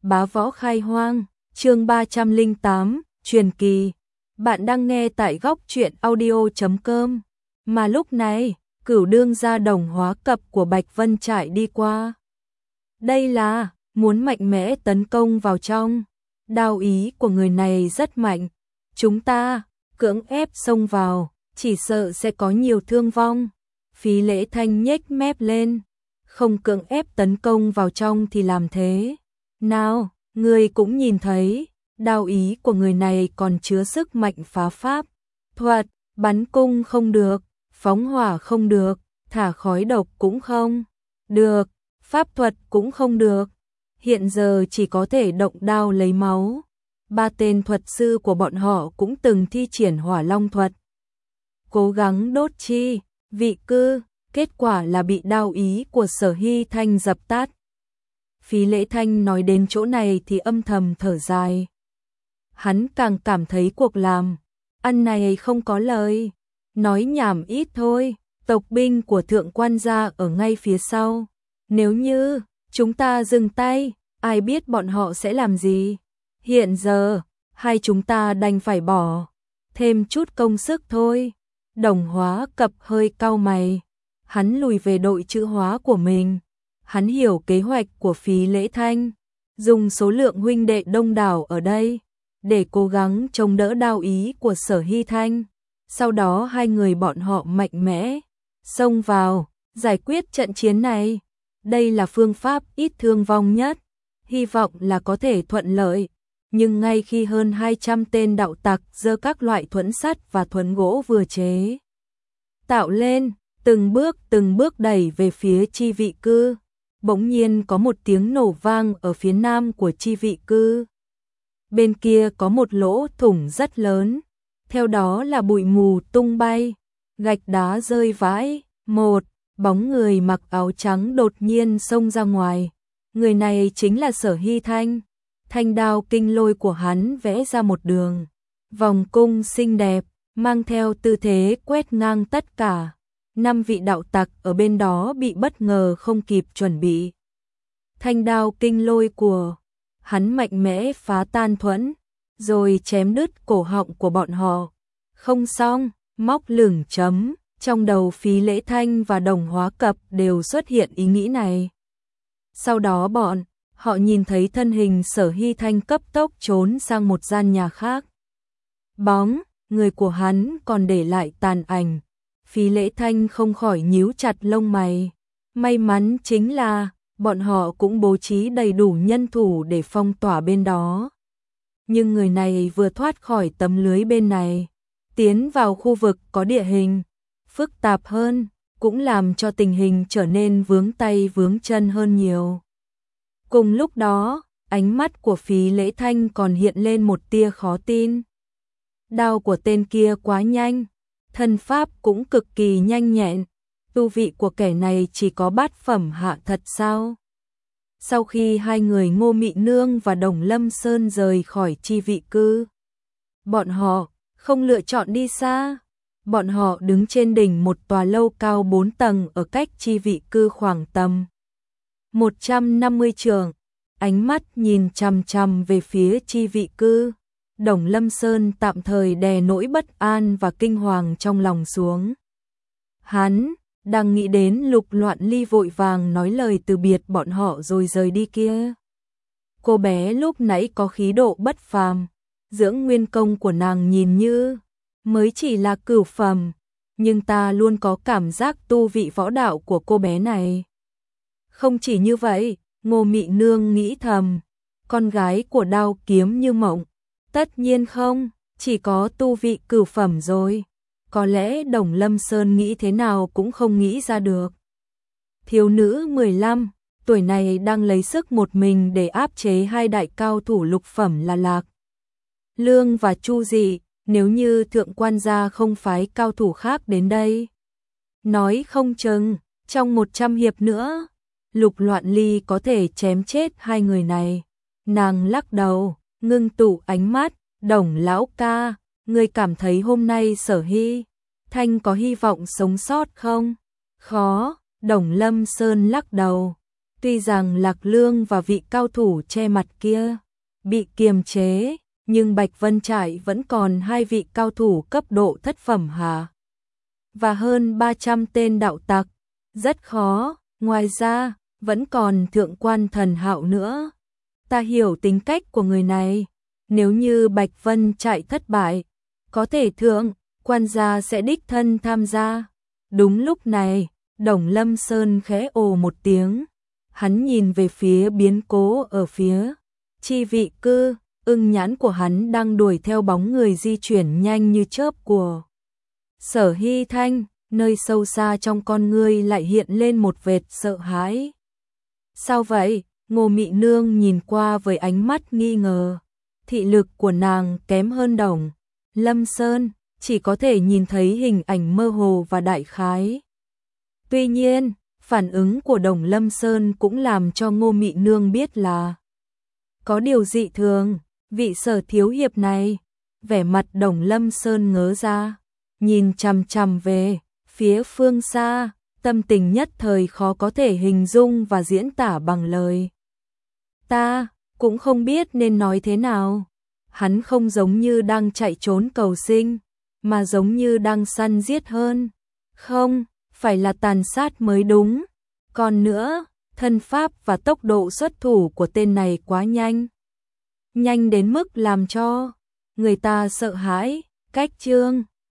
Bá Võ Khai Hoang, chương 308, truyền kỳ. Bạn đang nghe tại góc truyện audio.com. Mà lúc này, Cửu đương gia Đồng Hóa Cập của Bạch Vân Trại đi qua. Đây là muốn mạnh mẽ tấn công vào trong. Đao ý của người này rất mạnh. Chúng ta cưỡng ép xông vào, chỉ sợ sẽ có nhiều thương vong. Phí Lễ Thanh nhếch mép lên. Không cưỡng ép tấn công vào trong thì làm thế nào? Người cũng nhìn thấy, đao ý của người này còn chứa sức mạnh phá pháp. Thuật, bắn cung không được, phóng hỏa không được, thả khói độc cũng không được, pháp thuật cũng không được. Hiện giờ chỉ có thể động đao lấy máu. Ba tên thuật sư của bọn họ cũng từng thi triển hỏa long thuật. Cố gắng đốt chi, vị cư, kết quả là bị đao ý của Sở Hy Thanh dập tắt. Phí Lễ Thanh nói đến chỗ này thì âm thầm thở dài. Hắn càng cảm thấy cuộc làm ăn này không có lời. Nói nhảm ít thôi, tộc binh của thượng quan gia ở ngay phía sau. Nếu như chúng ta dừng tay, ai biết bọn họ sẽ làm gì. Hiện giờ, hai chúng ta đành phải bỏ thêm chút công sức thôi. Đồng Hóa Cập hơi cau mày. Hắn lùi về đội chữ hóa của mình. Hắn hiểu kế hoạch của Phí Lễ Thanh, dùng số lượng huynh đệ đông đảo ở đây để cố gắng chống đỡ đao ý của Sở Hy Thanh. Sau đó hai người bọn họ mạnh mẽ xông vào, giải quyết trận chiến này. Đây là phương pháp ít thương vong nhất, hy vọng là có thể thuận lợi. Nhưng ngay khi hơn 200 tên đạo tặc giơ các loại thuẫn sắt và thuẫn gỗ vừa chế tạo lên, từng bước đẩy về phía chi vị cư, bỗng nhiên có một tiếng nổ vang ở phía nam của chi vị cư. Bên kia có một lỗ thủng rất lớn, theo đó là bụi mù tung bay, gạch đá rơi vãi, một bóng người mặc áo trắng đột nhiên xông ra ngoài. Người này chính là Sở Hy Thanh. Thanh đao kinh lôi của hắn vẽ ra một đường vòng cung xinh đẹp, mang theo tư thế quét ngang tất cả. 5 vị đạo tặc ở bên đó bị bất ngờ không kịp chuẩn bị. Thanh đao kinh lôi của hắn mạnh mẽ phá tan thuẫn, rồi chém đứt cổ họng của bọn họ. Không xong, móc lửng chấm, trong đầu Phí Lễ Thanh và Đồng Hóa Cập đều xuất hiện ý nghĩ này. Sau đó bọn họ nhìn thấy thân hình Sở Hy Thanh cấp tốc trốn sang một gian nhà khác. Bóng người của hắn còn để lại tàn ảnh. Phí Lễ Thanh không khỏi nhíu chặt lông mày. May mắn chính là bọn họ cũng bố trí đầy đủ nhân thủ để phong tỏa bên đó. Nhưng người này vừa thoát khỏi tấm lưới bên này, tiến vào khu vực có địa hình phức tạp hơn, cũng làm cho tình hình trở nên vướng tay vướng chân hơn nhiều. Cùng lúc đó, ánh mắt của Phí Lễ Thanh còn hiện lên một tia khó tin. Đao của tên kia quá nhanh, thân pháp cũng cực kỳ nhanh nhẹn, tu vị của kẻ này chỉ có bát phẩm hạ thật sao? Sau khi hai người Ngô Mị Nương và Đồng Lâm Sơn rời khỏi chi vị cư, bọn họ không lựa chọn đi xa. Bọn họ đứng trên đỉnh một tòa lâu cao 4 tầng ở cách chi vị cư khoảng tầm 150 trượng, ánh mắt nhìn chằm chằm về phía chi vị cư. Đồng Lâm Sơn tạm thời đè nỗi bất an và kinh hoàng trong lòng xuống. Hắn đang nghĩ đến Lục Loạn Ly vội vàng nói lời từ biệt bọn họ rồi rời đi kia. Cô bé lúc nãy có khí độ bất phàm, dưỡng nguyên công của nàng nhìn như mới chỉ là cửu phẩm, nhưng ta luôn có cảm giác tu vị võ đạo của cô bé này. Không chỉ như vậy, Ngô Mị Nương nghĩ thầm, con gái của Đao Kiếm Như Mộng, tất nhiên không, chỉ có tu vị cửu phẩm rồi. Có lẽ Đồng Lâm Sơn nghĩ thế nào cũng không nghĩ ra được. Thiếu nữ 15 tuổi này đang lấy sức một mình để áp chế hai đại cao thủ lục phẩm là Lạc Lương và Chu Dị. Nếu như thượng quan gia không phái cao thủ khác đến đây, nói không chừng trong 100 hiệp nữa, Lục Loạn Ly có thể chém chết hai người này. Nàng lắc đầu, ngưng tụ ánh mắt. Đồng lão ca, ngươi cảm thấy hôm nay Sở Hy Thanh có hy vọng sống sót không? Khó. Đồng Lâm Sơn lắc đầu. Tuy rằng Lạc Lương và vị cao thủ che mặt kia bị kiềm chế, nhưng Bạch Vân Trại vẫn còn 2 vị cao thủ cấp độ thất phẩm hạ và hơn 300 tên đạo tặc, rất khó, ngoài ra vẫn còn thượng quan Thần Hạo nữa. Ta hiểu tính cách của người này, nếu như Bạch Vân Trại thất bại, có thể thượng quan gia sẽ đích thân tham gia. Đúng lúc này, Đồng Lâm Sơn khẽ ồ một tiếng, hắn nhìn về phía biến cố ở phía chi vị cư, ưng nhãn của hắn đang đuổi theo bóng người di chuyển nhanh như chớp của Sở Hy Thanh, nơi sâu xa trong con ngươi lại hiện lên một vệt sợ hãi. Sao vậy? Ngô Mị Nương nhìn qua với ánh mắt nghi ngờ. Thị lực của nàng kém hơn Đồng Lâm Sơn, chỉ có thể nhìn thấy hình ảnh mơ hồ và đại khái. Tuy nhiên, phản ứng của Đồng Lâm Sơn cũng làm cho Ngô Mị Nương biết là có điều dị thường. Vị Sở thiếu hiệp này, vẻ mặt Đồng Lâm Sơn ngớ ra, nhìn chằm chằm về phía phương xa, tâm tình nhất thời khó có thể hình dung và diễn tả bằng lời. Ta cũng không biết nên nói thế nào. Hắn không giống như đang chạy trốn cầu sinh, mà giống như đang săn giết hơn. Không, phải là tàn sát mới đúng. Còn nữa, thân pháp và tốc độ xuất thủ của tên này quá nhanh. Nhanh đến mức làm cho người ta sợ hãi. Cách chương